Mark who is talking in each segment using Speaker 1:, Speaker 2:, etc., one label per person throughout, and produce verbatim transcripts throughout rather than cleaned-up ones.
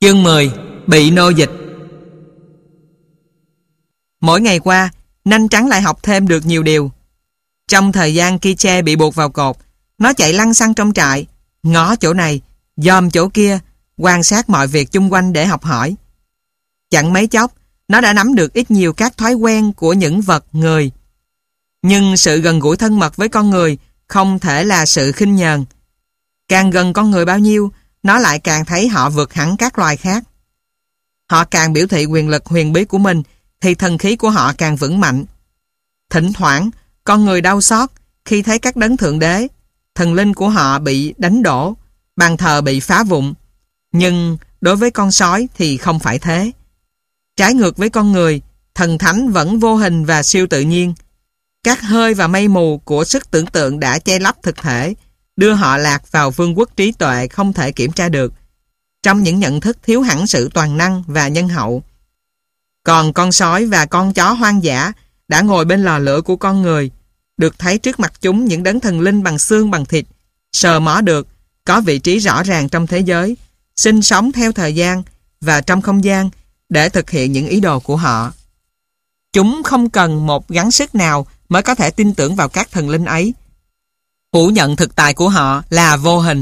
Speaker 1: Chương mười. Bị nô dịch. Mỗi ngày qua, Nanh Trắng lại học thêm được nhiều điều. Trong thời gian Ki-che bị buộc vào cột, nó chạy lăng xăng trong trại, ngó chỗ này, dòm chỗ kia, quan sát mọi việc chung quanh để học hỏi. Chẳng mấy chốc, nó đã nắm được ít nhiều các thói quen của những vật người. Nhưng sự gần gũi thân mật với con người không thể là sự khinh nhờn. Càng gần con người bao nhiêu, nó lại càng thấy họ vượt hẳn các loài khác. Họ càng biểu thị quyền lực huyền bí của mình, thì thần khí của họ càng vững mạnh. Thỉnh thoảng, con người đau xót khi thấy các đấng thượng đế, thần linh của họ bị đánh đổ, bàn thờ bị phá vụn. Nhưng đối với con sói thì không phải thế. Trái ngược với con người, thần thánh vẫn vô hình và siêu tự nhiên. Các hơi và mây mù của sức tưởng tượng đã che lấp thực thể, đưa họ lạc vào vương quốc trí tuệ không thể kiểm tra được, trong những nhận thức thiếu hẳn sự toàn năng và nhân hậu. Còn con sói và con chó hoang dã đã ngồi bên lò lửa của con người, được thấy trước mặt chúng những đấng thần linh bằng xương bằng thịt, sờ mó được, có vị trí rõ ràng trong thế giới, sinh sống theo thời gian và trong không gian để thực hiện những ý đồ của họ. Chúng không cần một gắng sức nào mới có thể tin tưởng vào các thần linh ấy. Phủ nhận thực tại của họ là vô hình.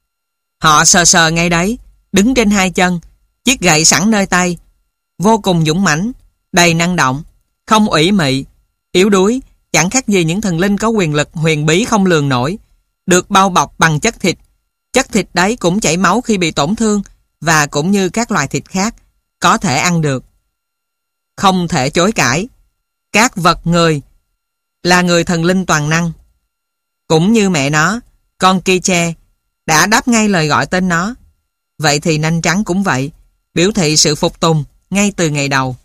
Speaker 1: Họ sờ sờ ngay đấy, đứng trên hai chân, chiếc gậy sẵn nơi tay, vô cùng dũng mãnh, đầy năng động, không ủy mị, yếu đuối, chẳng khác gì những thần linh có quyền lực huyền bí không lường nổi, được bao bọc bằng chất thịt. Chất thịt đấy cũng chảy máu khi bị tổn thương, và cũng như các loài thịt khác, có thể ăn được. Không thể chối cãi, các vật người là người thần linh toàn năng. Cũng như mẹ nó, con Ki-che đã đáp ngay lời gọi tên nó. Vậy thì Nanh Trắng cũng vậy, biểu thị sự phục tùng ngay từ ngày đầu.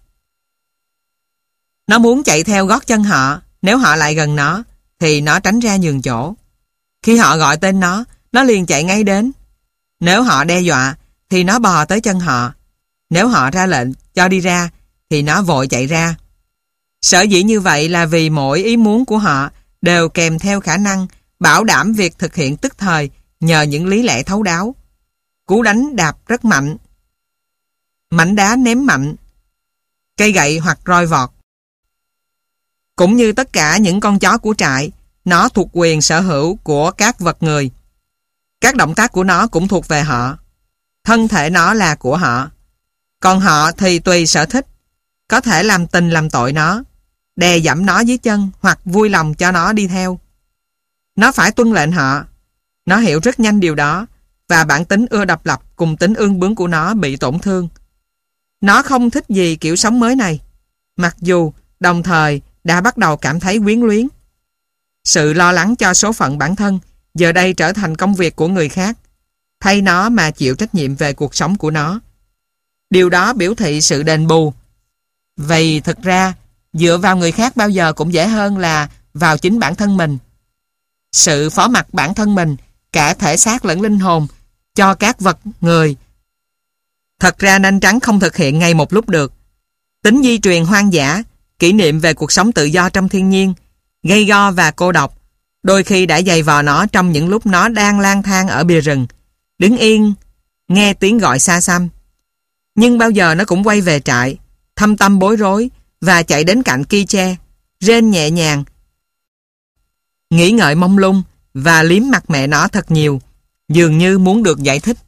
Speaker 1: Nó muốn chạy theo gót chân họ. Nếu họ lại gần nó thì nó tránh ra nhường chỗ. Khi họ gọi tên nó, nó liền chạy ngay đến. Nếu họ đe dọa thì nó bò tới chân họ. Nếu họ ra lệnh cho đi ra thì nó vội chạy ra. Sở dĩ như vậy là vì mỗi ý muốn của họ đều kèm theo khả năng bảo đảm việc thực hiện tức thời nhờ những lý lẽ thấu đáo. Cú đánh đạp rất mạnh, mảnh đá ném mạnh, cây gậy hoặc roi vọt. Cũng như tất cả những con chó của trại, nó thuộc quyền sở hữu của các vật người. Các động tác của nó cũng thuộc về họ. Thân thể nó là của họ. Còn họ thì tùy sở thích, có thể làm tình làm tội nó, đè dẫm nó dưới chân hoặc vui lòng cho nó đi theo. Nó phải tuân lệnh họ. Nó hiểu rất nhanh điều đó, và bản tính ưa độc lập cùng tính ương bướng của nó bị tổn thương. Nó không thích gì kiểu sống mới này, mặc dù đồng thời đã bắt đầu cảm thấy quyến luyến. Sự lo lắng cho số phận bản thân giờ đây trở thành công việc của người khác, thay nó mà chịu trách nhiệm về cuộc sống của nó. Điều đó biểu thị sự đền bù. Vì thực ra, dựa vào người khác bao giờ cũng dễ hơn là vào chính bản thân mình. Sự phó mặc bản thân mình, cả thể xác lẫn linh hồn, cho các vật người, thật ra Nanh Trắng không thực hiện ngay một lúc được. Tính di truyền hoang dã, kỷ niệm về cuộc sống tự do trong thiên nhiên, gay go và cô độc, đôi khi đã giày vò nó trong những lúc nó đang lang thang ở bìa rừng, đứng yên, nghe tiếng gọi xa xăm. Nhưng bao giờ nó cũng quay về trại, thâm tâm bối rối, và chạy đến cạnh Ki-che, rên nhẹ nhàng, nghĩ ngợi mông lung, và liếm mặt mẹ nó thật nhiều, dường như muốn được giải thích.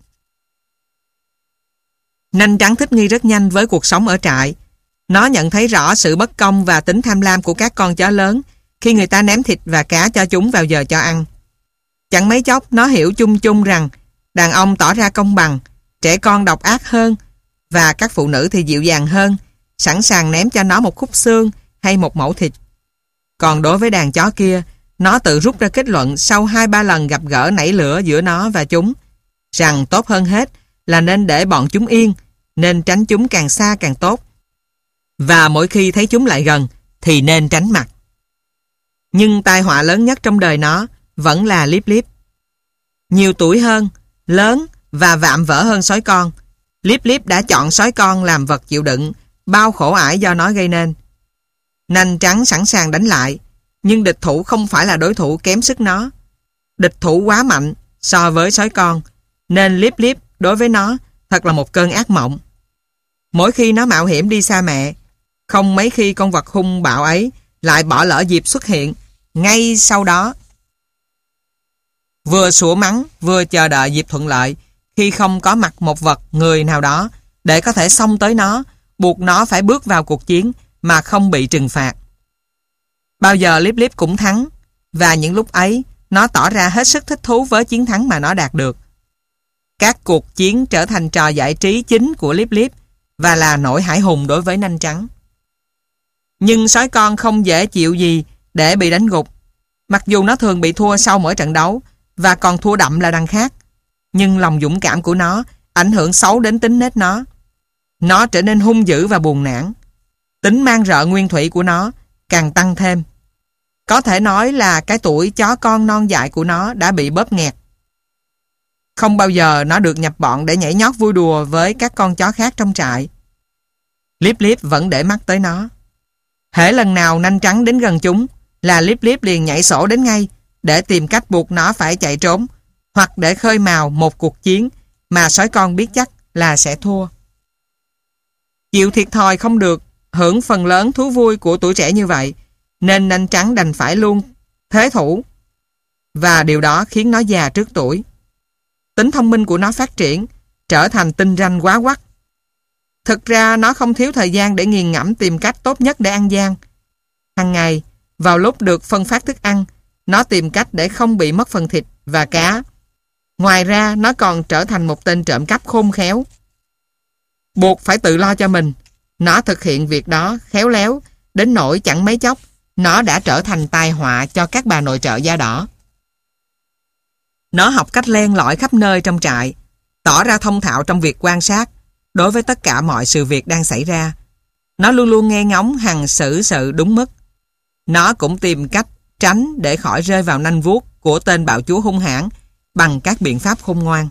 Speaker 1: Nanh Trắng thích nghi rất nhanh với cuộc sống ở trại. Nó nhận thấy rõ sự bất công và tính tham lam của các con chó lớn khi người ta ném thịt và cá cho chúng vào giờ cho ăn. Chẳng mấy chốc nó hiểu chung chung rằng đàn ông tỏ ra công bằng, trẻ con độc ác hơn, và các phụ nữ thì dịu dàng hơn, sẵn sàng ném cho nó một khúc xương hay một mẩu thịt. Còn đối với đàn chó kia, nó tự rút ra kết luận sau hai ba lần gặp gỡ nảy lửa giữa nó và chúng, rằng tốt hơn hết là nên để bọn chúng yên, nên tránh chúng càng xa càng tốt. Và mỗi khi thấy chúng lại gần thì nên tránh mặt. Nhưng tai họa lớn nhất trong đời nó vẫn là Líp Líp. Nhiều tuổi hơn, lớn và vạm vỡ hơn sói con, Líp Líp đã chọn sói con làm vật chịu đựng bao khổ ải do nó gây nên. Nanh Trắng sẵn sàng đánh lại, nhưng địch thủ không phải là đối thủ kém sức nó. Địch thủ quá mạnh so với sói con, nên Líp Líp đối với nó Thật là một cơn ác mộng. Mỗi khi nó mạo hiểm đi xa mẹ, không mấy khi con vật hung bạo ấy lại bỏ lỡ dịp xuất hiện ngay sau đó. Vừa sủa mắng, vừa chờ đợi dịp thuận lợi khi không có mặt một vật người nào đó để có thể xông tới nó, buộc nó phải bước vào cuộc chiến mà không bị trừng phạt. Bao giờ Lip Lip cũng thắng, và những lúc ấy nó tỏ ra hết sức thích thú với chiến thắng mà nó đạt được. Các cuộc chiến trở thành trò giải trí chính của Lip Lip và là nỗi hãi hùng đối với Nanh Trắng. Nhưng sói con không dễ chịu gì để bị đánh gục. Mặc dù nó thường bị thua sau mỗi trận đấu và còn thua đậm là đằng khác, nhưng lòng dũng cảm của nó ảnh hưởng xấu đến tính nết nó. Nó trở nên hung dữ và buồn nản. Tính man rợ nguyên thủy của nó càng tăng thêm. Có thể nói là cái tuổi chó con non dại của nó đã bị bóp nghẹt. Không bao giờ nó được nhập bọn để nhảy nhót vui đùa với các con chó khác trong trại. Lip Lip vẫn để mắt tới nó. Hễ lần nào Nanh Trắng đến gần chúng là Lip Lip liền nhảy sổ đến ngay để tìm cách buộc nó phải chạy trốn, hoặc để khơi mào một cuộc chiến mà sói con biết chắc là sẽ thua. Chịu thiệt thòi không được, hưởng phần lớn thú vui của tuổi trẻ như vậy, nên Nanh Trắng đành phải luôn thế thủ, và điều đó khiến nó già trước tuổi. Tính thông minh của nó phát triển, trở thành tinh ranh quá quắt. Thực ra nó không thiếu thời gian để nghiền ngẫm tìm cách tốt nhất để ăn gian. Hàng ngày, vào lúc được phân phát thức ăn, nó tìm cách để không bị mất phần thịt và cá. Ngoài ra, nó còn trở thành một tên trộm cắp khôn khéo. Buộc phải tự lo cho mình, nó thực hiện việc đó khéo léo, đến nỗi chẳng mấy chốc, nó đã trở thành tai họa cho các bà nội trợ da đỏ. Nó học cách len lỏi khắp nơi trong trại, tỏ ra thông thạo trong việc quan sát đối với tất cả mọi sự việc đang xảy ra. Nó luôn luôn nghe ngóng hằng xử sự đúng mức. Nó cũng tìm cách tránh để khỏi rơi vào nanh vuốt của tên bạo chúa hung hãn bằng các biện pháp khôn ngoan.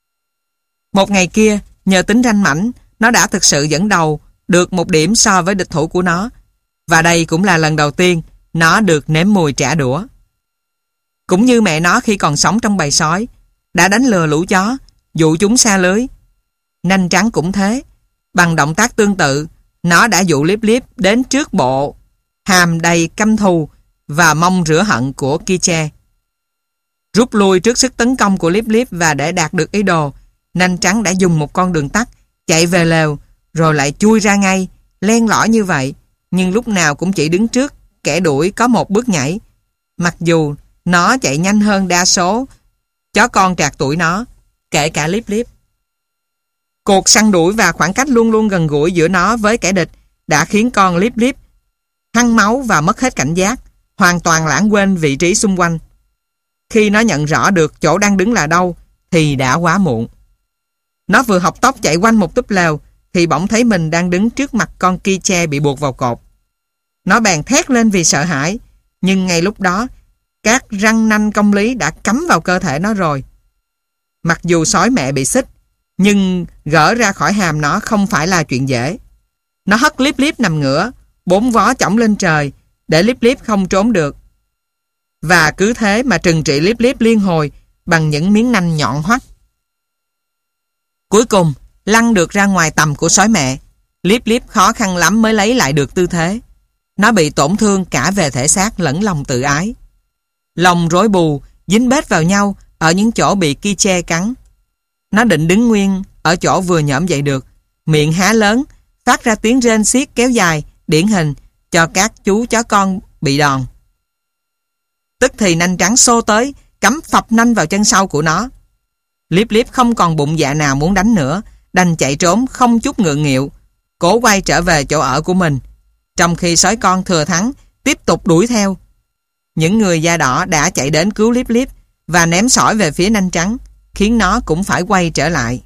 Speaker 1: Một ngày kia, nhờ tính ranh mãnh, nó đã thực sự dẫn đầu được một điểm so với địch thủ của nó, và đây cũng là lần đầu tiên nó được nếm mùi trả đũa. Cũng như mẹ nó khi còn sống trong bầy sói, đã đánh lừa lũ chó, dụ chúng xa lưới. Nanh Trắng cũng thế. Bằng động tác tương tự, nó đã dụ Lip Lip đến trước bộ hàm đầy căm thù và mong rửa hận của Ki-che. Rút lui trước sức tấn công của Lip Lip và để đạt được ý đồ, Nanh Trắng đã dùng một con đường tắt, chạy về lều, rồi lại chui ra ngay, len lỏi như vậy, nhưng lúc nào cũng chỉ đứng trước kẻ đuổi có một bước nhảy. Mặc dù nó chạy nhanh hơn đa số chó con trạc tuổi nó, kể cả Lip Lip. Cuộc săn đuổi và khoảng cách luôn luôn gần gũi giữa nó với kẻ địch đã khiến con Lip Lip hăng máu và mất hết cảnh giác, hoàn toàn lãng quên vị trí xung quanh. Khi nó nhận rõ được chỗ đang đứng là đâu thì đã quá muộn. Nó vừa học tốc chạy quanh một túp lều thì bỗng thấy mình đang đứng trước mặt con Ki-che bị buộc vào cột. Nó bèn thét lên vì sợ hãi, nhưng ngay lúc đó các răng nanh công lý đã cắm vào cơ thể nó rồi. Mặc dù sói mẹ bị xích, nhưng gỡ ra khỏi hàm nó không phải là chuyện dễ. Nó hất Lip Lip nằm ngửa, bốn vó chổng lên trời để Lip Lip không trốn được. Và cứ thế mà trừng trị Lip Lip liên hồi bằng những miếng nanh nhọn hoắt. Cuối cùng, lăn được ra ngoài tầm của sói mẹ. Lip Lip khó khăn lắm mới lấy lại được tư thế. Nó bị tổn thương cả về thể xác lẫn lòng tự ái. Lòng rối bù, dính bết vào nhau ở những chỗ bị Ki-che cắn. Nó định đứng nguyên ở chỗ vừa nhõm dậy được, miệng há lớn, phát ra tiếng rên xiết kéo dài, điển hình cho các chú chó con bị đòn. Tức thì Nanh Trắng xô tới, cắm phập nanh vào chân sau của nó. Lip Lip không còn bụng dạ nào muốn đánh nữa, đành chạy trốn không chút ngượng nghịu, cố quay trở về chỗ ở của mình, trong khi sói con thừa thắng tiếp tục đuổi theo. Những người da đỏ đã chạy đến cứu Lip Lip và ném sỏi về phía Nanh Trắng, khiến nó cũng phải quay trở lại.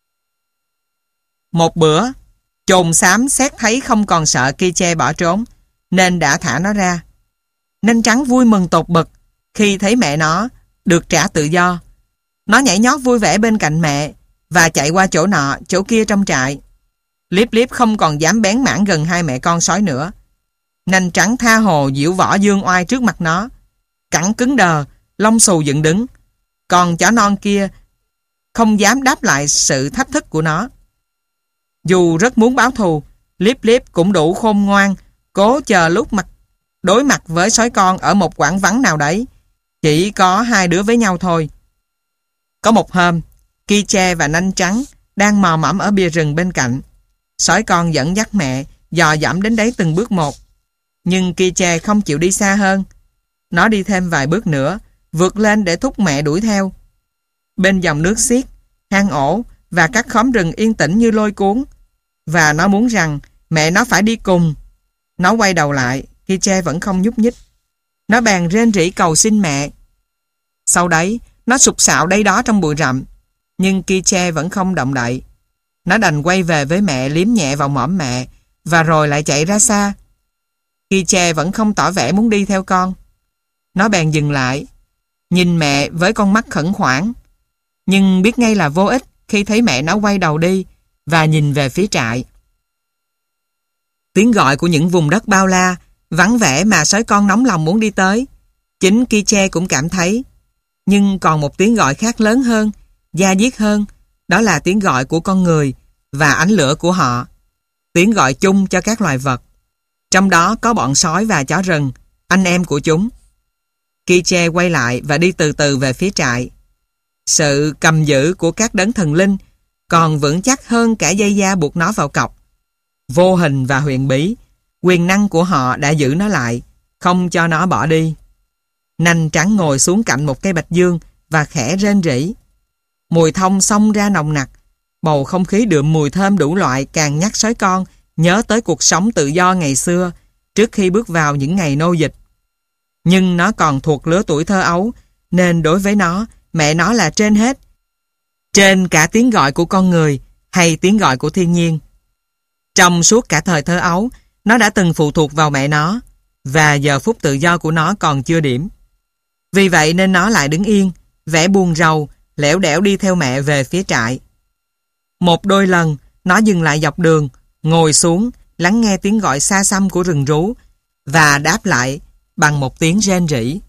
Speaker 1: Một bữa, chồn xám xét thấy không còn sợ Ki-che bỏ trốn, nên đã thả nó ra. Nanh Trắng vui mừng tột bực khi thấy mẹ nó được trả tự do. Nó nhảy nhót vui vẻ bên cạnh mẹ và chạy qua chỗ nọ, chỗ kia trong trại. Lip Lip không còn dám bén mảng gần hai mẹ con sói nữa. Nanh Trắng tha hồ diễu võ dương oai trước mặt nó, cẳng cứng đờ, lông xù dựng đứng. Còn chó non kia không dám đáp lại sự thách thức của nó. Dù rất muốn báo thù, Lip Lip cũng đủ khôn ngoan, cố chờ lúc mặt đối mặt với sói con ở một quãng vắng nào đấy. Chỉ có hai đứa với nhau thôi. Có một hôm, Ki-che và Nanh Trắng đang mò mẫm ở bìa rừng bên cạnh. Sói con dẫn dắt mẹ dò dẫm đến đấy từng bước một. Nhưng Ki-che không chịu đi xa hơn. Nó đi thêm vài bước nữa, vượt lên để thúc mẹ đuổi theo. Bên dòng nước xiết, hang ổ và các khóm rừng yên tĩnh như lôi cuốn. Và nó muốn rằng mẹ nó phải đi cùng. Nó quay đầu lại, Ki-che vẫn không nhúc nhích. Nó bèn rên rỉ cầu xin mẹ. Sau đấy, nó sục sạo đây đó trong bụi rậm. Nhưng Ki-che vẫn không động đậy. Nó đành quay về với mẹ, liếm nhẹ vào mõm mẹ, và rồi lại chạy ra xa. Ki-che vẫn không tỏ vẻ muốn đi theo con. Nó bèn dừng lại, nhìn mẹ với con mắt khẩn khoản, nhưng biết ngay là vô ích khi thấy mẹ nó quay đầu đi và nhìn về phía trại. Tiếng gọi của những vùng đất bao la, vắng vẻ mà sói con nóng lòng muốn đi tới, chính Ki-che cũng cảm thấy. Nhưng còn một tiếng gọi khác lớn hơn, da diết hơn, đó là tiếng gọi của con người và ánh lửa của họ. Tiếng gọi chung cho các loài vật. Trong đó có bọn sói và chó rừng, anh em của chúng. Ki-che quay lại và đi từ từ về phía trại. Sự cầm giữ của các đấng thần linh còn vững chắc hơn cả dây da buộc nó vào cọc. Vô hình và huyền bí, quyền năng của họ đã giữ nó lại, không cho nó bỏ đi. Nanh Trắng ngồi xuống cạnh một cây bạch dương và khẽ rên rỉ. Mùi thông xông ra nồng nặc, bầu không khí đượm mùi thơm đủ loại càng nhắc sói con nhớ tới cuộc sống tự do ngày xưa, trước khi bước vào những ngày nô dịch. Nhưng nó còn thuộc lứa tuổi thơ ấu, nên đối với nó, mẹ nó là trên hết. Trên cả tiếng gọi của con người hay tiếng gọi của thiên nhiên. Trong suốt cả thời thơ ấu, nó đã từng phụ thuộc vào mẹ nó, và giờ phút tự do của nó còn chưa điểm. Vì vậy nên nó lại đứng yên, vẻ buồn rầu, lẻo đẻo đi theo mẹ về phía trại. Một đôi lần, nó dừng lại dọc đường, ngồi xuống, lắng nghe tiếng gọi xa xăm của rừng rú, và đáp lại bằng một tiếng rên rỉ.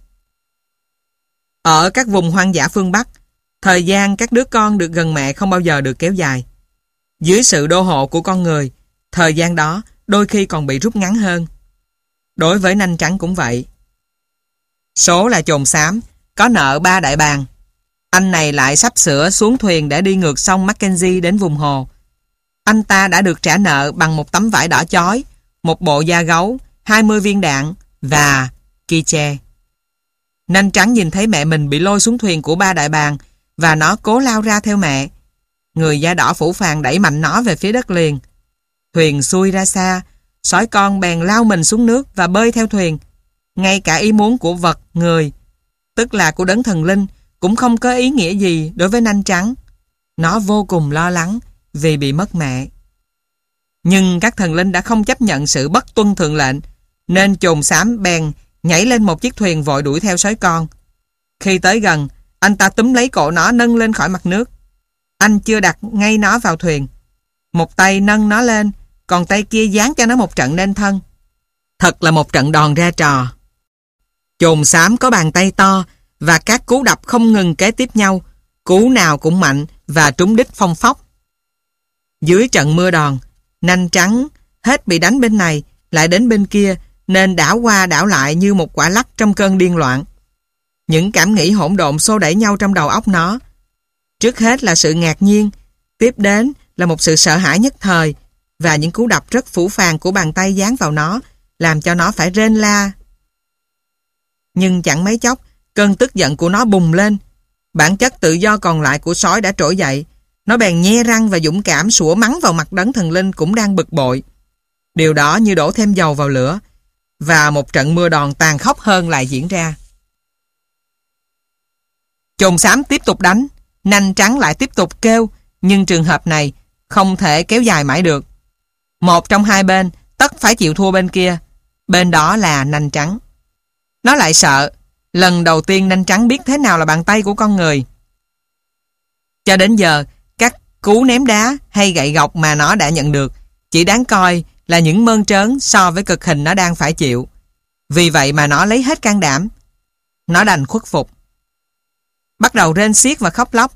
Speaker 1: Ở các vùng hoang dã phương Bắc, thời gian các đứa con được gần mẹ không bao giờ được kéo dài. Dưới sự đô hộ của con người, thời gian đó đôi khi còn bị rút ngắn hơn. Đối với Nanh Trắng cũng vậy. Số là chồn xám, có nợ ba đại bàng. Anh này lại sắp sửa xuống thuyền để đi ngược sông Mackenzie đến vùng hồ. Anh ta đã được trả nợ bằng một tấm vải đỏ chói, một bộ da gấu, hai mươi viên đạn và Ki-che. Nanh Trắng nhìn thấy mẹ mình bị lôi xuống thuyền của ba đại bàng và nó cố lao ra theo mẹ. Người da đỏ phủ phàng đẩy mạnh nó về phía đất liền. Thuyền xuôi ra xa, sói con bèn lao mình xuống nước và bơi theo thuyền. Ngay cả ý muốn của vật, người, tức là của đấng thần linh, cũng không có ý nghĩa gì đối với Nanh Trắng. Nó vô cùng lo lắng vì bị mất mẹ. Nhưng các thần linh đã không chấp nhận sự bất tuân thượng lệnh, nên chồn xám bèn nhảy lên một chiếc thuyền vội đuổi theo sói con. Khi tới gần, anh ta túm lấy cổ nó nâng lên khỏi mặt nước. Anh chưa đặt ngay nó vào thuyền. Một tay nâng nó lên, còn tay kia giáng cho nó một trận lên thân. Thật là một trận đòn ra trò. Chồn xám có bàn tay to và các cú đập không ngừng kế tiếp nhau, cú nào cũng mạnh và trúng đích phong phóc. Dưới trận mưa đòn, Nanh Trắng hết bị đánh bên này lại đến bên kia, nên đảo qua đảo lại như một quả lắc trong cơn điên loạn. Những cảm nghĩ hỗn độn xô đẩy nhau trong đầu óc nó. Trước hết là sự ngạc nhiên, tiếp đến là một sự sợ hãi nhất thời, và những cú đập rất phũ phàng của bàn tay giáng vào nó làm cho nó phải rên la. Nhưng chẳng mấy chốc, cơn tức giận của nó bùng lên. Bản chất tự do còn lại của sói đã trỗi dậy. Nó bèn nhe răng và dũng cảm sủa mắng vào mặt đấng thần linh cũng đang bực bội. Điều đó như đổ thêm dầu vào lửa, và một trận mưa đòn tàn khốc hơn lại diễn ra. Chồn xám tiếp tục đánh, Nanh Trắng lại tiếp tục kêu, nhưng trường hợp này không thể kéo dài mãi được. Một trong hai bên tất phải chịu thua bên kia, bên đó là Nanh Trắng. Nó lại sợ, lần đầu tiên Nanh Trắng biết thế nào là bàn tay của con người. Cho đến giờ, các cú ném đá hay gậy gộc mà nó đã nhận được chỉ đáng coi là những mơn trớn so với cực hình nó đang phải chịu. Vì vậy mà nó lấy hết can đảm. Nó đành khuất phục. Bắt đầu rên xiết và khóc lóc.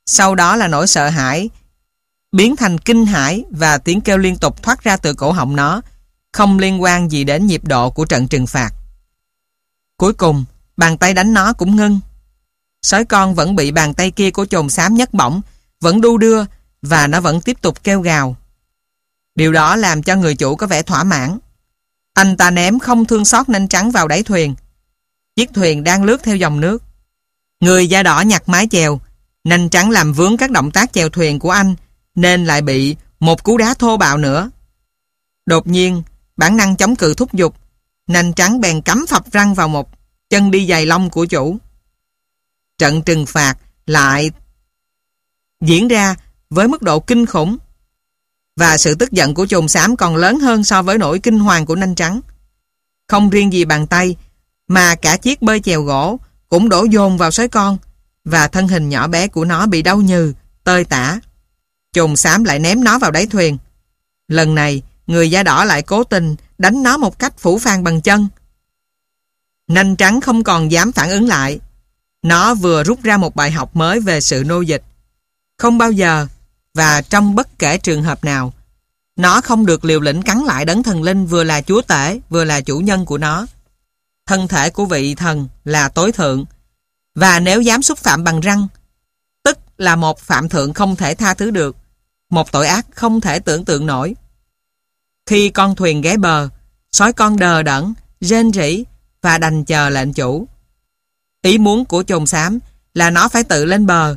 Speaker 1: Sau đó là nỗi sợ hãi biến thành kinh hãi và tiếng kêu liên tục thoát ra từ cổ họng nó, không liên quan gì đến nhịp độ của trận trừng phạt. Cuối cùng, bàn tay đánh nó cũng ngưng. Sói con vẫn bị bàn tay kia của chồn xám nhấc bổng, vẫn đu đưa và nó vẫn tiếp tục kêu gào. Điều đó làm cho người chủ có vẻ thỏa mãn. Anh ta ném không thương xót nanh trắng vào đáy thuyền. Chiếc thuyền đang lướt theo dòng nước. Người da đỏ nhặt mái chèo. Nanh trắng làm vướng các động tác chèo thuyền của anh, nên lại bị một cú đá thô bạo nữa. Đột nhiên, bản năng chống cự thúc giục. Nanh trắng bèn cắm phập răng vào một chân đi giày lông của chủ. Trận trừng phạt lại diễn ra với mức độ kinh khủng, và sự tức giận của chồn xám còn lớn hơn so với nỗi kinh hoàng của nanh trắng. Không riêng gì bàn tay, mà cả chiếc bơi chèo gỗ cũng đổ dồn vào sói con, và thân hình nhỏ bé của nó bị đau nhừ, tơi tả. Chồn xám lại ném nó vào đáy thuyền. Lần này, người da đỏ lại cố tình đánh nó một cách phũ phàng bằng chân. Nanh trắng không còn dám phản ứng lại. Nó vừa rút ra một bài học mới về sự nô dịch. Không bao giờ, và trong bất kể trường hợp nào, nó không được liều lĩnh cắn lại đấng thần linh vừa là chúa tể, vừa là chủ nhân của nó. Thân thể của vị thần là tối thượng, và nếu dám xúc phạm bằng răng, tức là một phạm thượng không thể tha thứ được, một tội ác không thể tưởng tượng nổi. Khi con thuyền ghé bờ, sói con đờ đẫn, rên rỉ và đành chờ lệnh chủ. Ý muốn của chồn xám là nó phải tự lên bờ,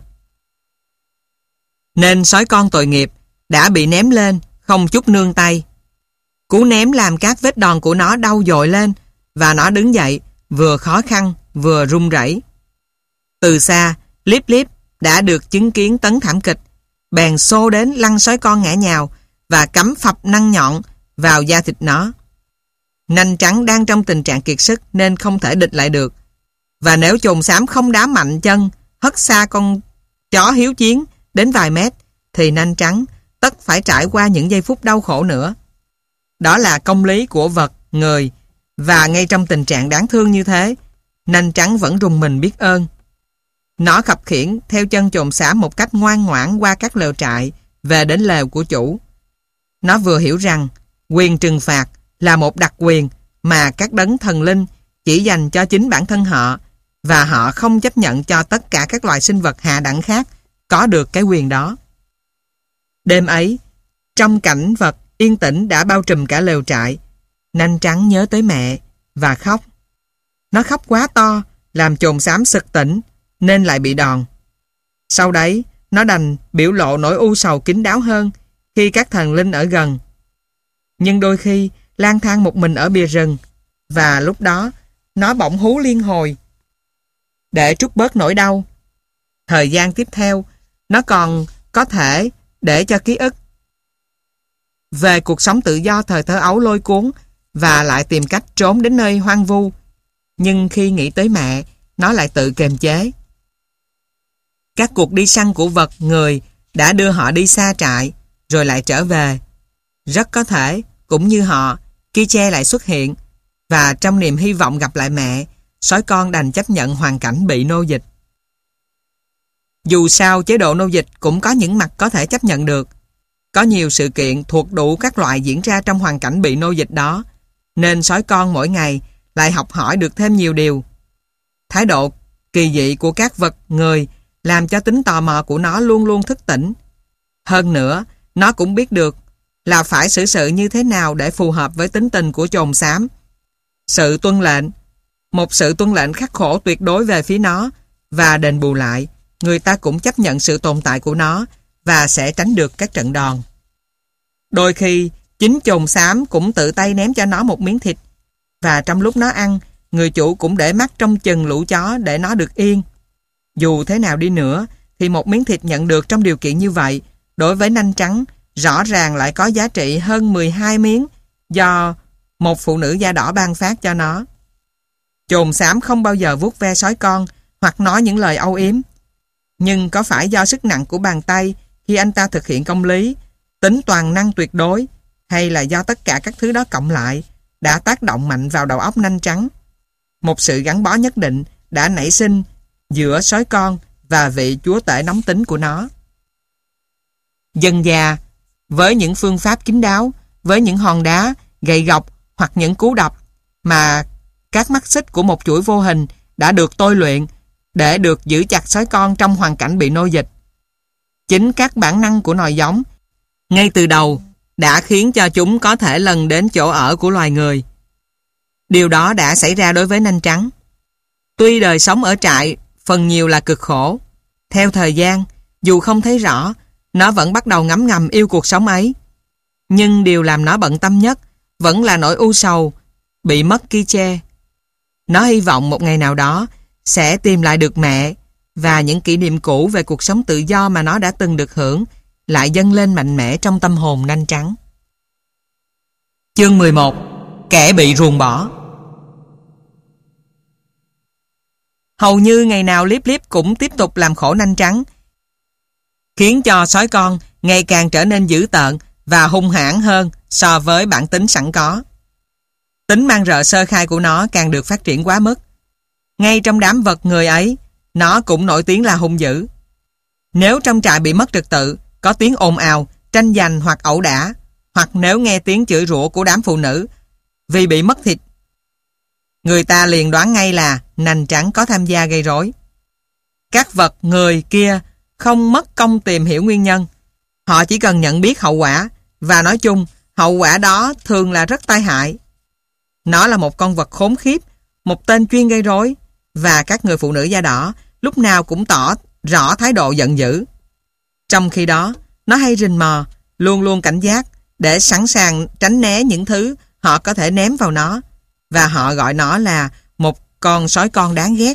Speaker 1: nên sói con tội nghiệp đã bị ném lên không chút nương tay. Cú ném làm các vết đòn của nó đau dội lên, và nó đứng dậy vừa khó khăn vừa run rẩy. Từ xa, Líp Líp đã được chứng kiến tấn thảm kịch, bèn xô đến lăn sói con ngã nhào và cắm phập nanh nhọn vào da thịt nó. Nanh trắng đang trong tình trạng kiệt sức nên không thể địch lại được, và nếu chồn xám không đá mạnh chân hất xa con chó hiếu chiến đến vài mét, thì nanh trắng tất phải trải qua những giây phút đau khổ nữa. Đó là công lý của vật, người, và ngay trong tình trạng đáng thương như thế, nanh trắng vẫn rùng mình biết ơn. Nó khập khiễng theo chân chồn xám một cách ngoan ngoãn qua các lều trại, về đến lều của chủ. Nó vừa hiểu rằng quyền trừng phạt là một đặc quyền mà các đấng thần linh chỉ dành cho chính bản thân họ, và họ không chấp nhận cho tất cả các loài sinh vật hạ đẳng khác có được cái quyền đó. Đêm ấy, trong cảnh vật yên tĩnh đã bao trùm cả lều trại, nanh trắng nhớ tới mẹ và khóc. Nó khóc quá to, làm chồn xám sực tỉnh, nên lại bị đòn. Sau đấy, nó đành biểu lộ nỗi u sầu kín đáo hơn khi các thần linh ở gần. Nhưng đôi khi, lang thang một mình ở bìa rừng, và lúc đó, nó bỗng hú liên hồi để trút bớt nỗi đau. Thời gian tiếp theo, nó còn có thể để cho ký ức về cuộc sống tự do thời thơ ấu lôi cuốn, và lại tìm cách trốn đến nơi hoang vu. Nhưng khi nghĩ tới mẹ, nó lại tự kiềm chế. Các cuộc đi săn của vật, người đã đưa họ đi xa trại, rồi lại trở về. Rất có thể, cũng như họ, Ki-che lại xuất hiện, và trong niềm hy vọng gặp lại mẹ, sói con đành chấp nhận hoàn cảnh bị nô dịch. Dù sao, chế độ nô dịch cũng có những mặt có thể chấp nhận được. Có nhiều sự kiện thuộc đủ các loại diễn ra trong hoàn cảnh bị nô dịch đó, nên sói con mỗi ngày lại học hỏi được thêm nhiều điều. Thái độ kỳ dị của các vật, người làm cho tính tò mò của nó luôn luôn thức tỉnh. Hơn nữa, nó cũng biết được là phải xử sự như thế nào để phù hợp với tính tình của chồn xám. Sự tuân lệnh, một sự tuân lệnh khắc khổ tuyệt đối về phía nó, và đền bù lại, người ta cũng chấp nhận sự tồn tại của nó và sẽ tránh được các trận đòn. Đôi khi, chính chồn xám cũng tự tay ném cho nó một miếng thịt, và trong lúc nó ăn, người chủ cũng để mắt trông chừng lũ chó để nó được yên. Dù thế nào đi nữa, thì một miếng thịt nhận được trong điều kiện như vậy, đối với nanh trắng, rõ ràng lại có giá trị hơn mười hai miếng do một phụ nữ da đỏ ban phát cho nó. Chồn xám không bao giờ vuốt ve sói con hoặc nói những lời âu yếm. Nhưng có phải do sức nặng của bàn tay khi anh ta thực hiện công lý, tính toàn năng tuyệt đối, hay là do tất cả các thứ đó cộng lại đã tác động mạnh vào đầu óc nanh trắng? Một sự gắn bó nhất định đã nảy sinh giữa sói con và vị chúa tể nóng tính của nó. Dần dà, với những phương pháp kín đáo, với những hòn đá, gậy gộc hoặc những cú đập mà các mắt xích của một chuỗi vô hình đã được tôi luyện để được giữ chặt sói con trong hoàn cảnh bị nô dịch. Chính các bản năng của nòi giống ngay từ đầu đã khiến cho chúng có thể lần đến chỗ ở của loài người. Điều đó đã xảy ra đối với nanh trắng. Tuy đời sống ở trại phần nhiều là cực khổ, theo thời gian, dù không thấy rõ, nó vẫn bắt đầu ngấm ngầm yêu cuộc sống ấy. Nhưng điều làm nó bận tâm nhất vẫn là nỗi u sầu bị mất Ki-che. Nó hy vọng một ngày nào đó sẽ tìm lại được mẹ, và những kỷ niệm cũ về cuộc sống tự do mà nó đã từng được hưởng lại dâng lên mạnh mẽ trong tâm hồn nanh trắng. Chương mười một. Kẻ bị ruồng bỏ. Hầu như ngày nào Liếp Liếp cũng tiếp tục làm khổ nanh trắng, khiến cho sói con ngày càng trở nên dữ tợn và hung hãn hơn so với bản tính sẵn có. Tính mang rợ sơ khai của nó càng được phát triển quá mức. Ngay trong đám vật người ấy, nó cũng nổi tiếng là hung dữ. Nếu trong trại bị mất trật tự, có tiếng ồn ào, tranh giành hoặc ẩu đả, hoặc nếu nghe tiếng chửi rủa của đám phụ nữ vì bị mất thịt, người ta liền đoán ngay là nanh trắng có tham gia gây rối. Các vật người kia không mất công tìm hiểu nguyên nhân. Họ chỉ cần nhận biết hậu quả, và nói chung, hậu quả đó thường là rất tai hại. Nó là một con vật khốn khiếp, một tên chuyên gây rối, và các người phụ nữ da đỏ lúc nào cũng tỏ rõ thái độ giận dữ. Trong khi đó, nó hay rình mò, luôn luôn cảnh giác để sẵn sàng tránh né những thứ họ có thể ném vào nó, và họ gọi nó là một con sói con đáng ghét.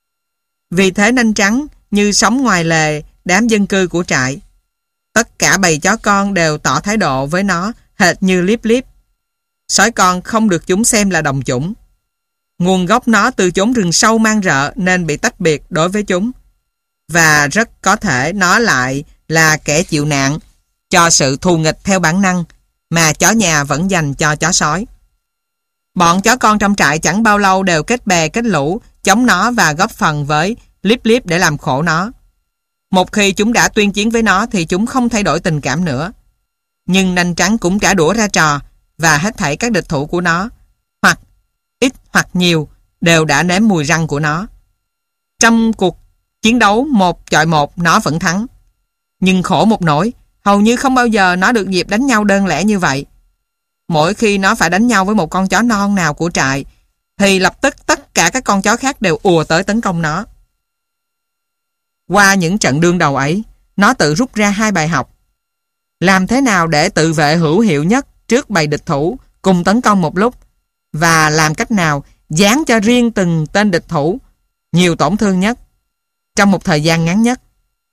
Speaker 1: Vì thế nanh trắng như sống ngoài lề đám dân cư của trại. Tất cả bầy chó con đều tỏ thái độ với nó hệt như Liếp Liếp. Sói con không được chúng xem là đồng chủng. Nguồn gốc nó từ chốn rừng sâu mang rợ nên bị tách biệt đối với chúng. Và rất có thể nó lại là kẻ chịu nạn cho sự thù nghịch theo bản năng mà chó nhà vẫn dành cho chó sói. Bọn chó con trong trại chẳng bao lâu đều kết bè kết lũ chống nó và góp phần với Liếp Liếp để làm khổ nó. Một khi chúng đã tuyên chiến với nó thì chúng không thay đổi tình cảm nữa. Nhưng nanh trắng cũng trả đũa ra trò, và hết thảy các địch thủ của nó, hoặc ít hoặc nhiều, đều đã nếm mùi răng của nó. Trong cuộc chiến đấu một chọi một, nó vẫn thắng. Nhưng khổ một nỗi, hầu như không bao giờ nó được dịp đánh nhau đơn lẻ như vậy. Mỗi khi nó phải đánh nhau với một con chó non nào của trại, thì lập tức tất cả các con chó khác đều ùa tới tấn công nó. Qua những trận đương đầu ấy, nó tự rút ra hai bài học. Làm thế nào để tự vệ hữu hiệu nhất trước bầy địch thủ cùng tấn công một lúc, và làm cách nào dán cho riêng từng tên địch thủ nhiều tổn thương nhất trong một thời gian ngắn nhất.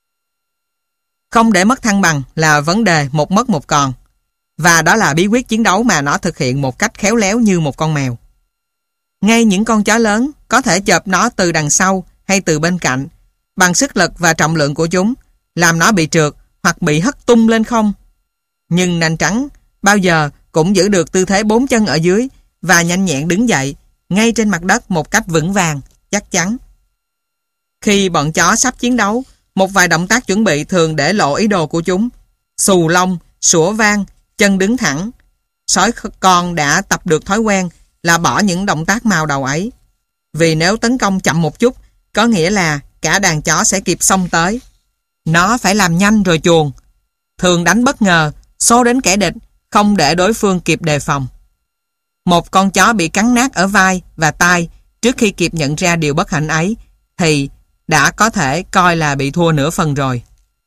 Speaker 1: Không để mất thăng bằng là vấn đề một mất một còn, và đó là bí quyết chiến đấu mà nó thực hiện một cách khéo léo như một con mèo. Ngay những con chó lớn có thể chộp nó từ đằng sau hay từ bên cạnh bằng sức lực và trọng lượng của chúng, làm nó bị trượt hoặc bị hất tung lên không. Nhưng nanh trắng bao giờ cũng giữ được tư thế bốn chân ở dưới và nhanh nhẹn đứng dậy ngay trên mặt đất một cách vững vàng, chắc chắn. Khi bọn chó sắp chiến đấu, một vài động tác chuẩn bị thường để lộ ý đồ của chúng. Xù lông, sủa vang, chân đứng thẳng. Sói con đã tập được thói quen là bỏ những động tác màu đầu ấy. Vì nếu tấn công chậm một chút, có nghĩa là cả đàn chó sẽ kịp xông tới. Nó phải làm nhanh rồi chuồn, thường đánh bất ngờ, xô đến kẻ địch, không để đối phương kịp đề phòng. Một con chó bị cắn nát ở vai và tai trước khi kịp nhận ra điều bất hạnh ấy thì đã có thể coi là bị thua nửa phần rồi.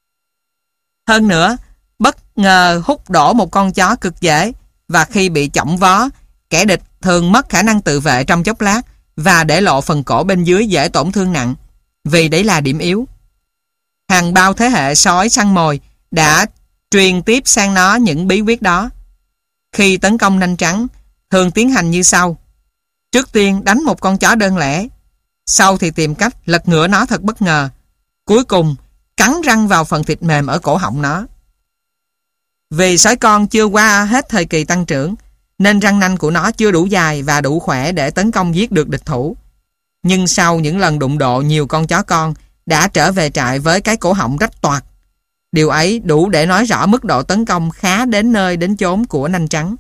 Speaker 1: Hơn nữa, bất ngờ hút đổ một con chó cực dễ, và khi bị chỏng vó, kẻ địch thường mất khả năng tự vệ trong chốc lát và để lộ phần cổ bên dưới dễ tổn thương nặng, vì đấy là điểm yếu. Hàng bao thế hệ sói săn mồi đã truyền tiếp sang nó những bí quyết đó. Khi tấn công nanh trắng, thường tiến hành như sau. Trước tiên đánh một con chó đơn lẻ, sau thì tìm cách lật ngửa nó thật bất ngờ, cuối cùng cắn răng vào phần thịt mềm ở cổ họng nó. Vì sói con chưa qua hết thời kỳ tăng trưởng, nên răng nanh của nó chưa đủ dài và đủ khỏe để tấn công giết được địch thủ. Nhưng sau những lần đụng độ nhiều con chó con đã trở về trại với cái cổ họng rách toạc. Điều ấy đủ để nói rõ mức độ tấn công khá đến nơi đến chốn của nanh trắng.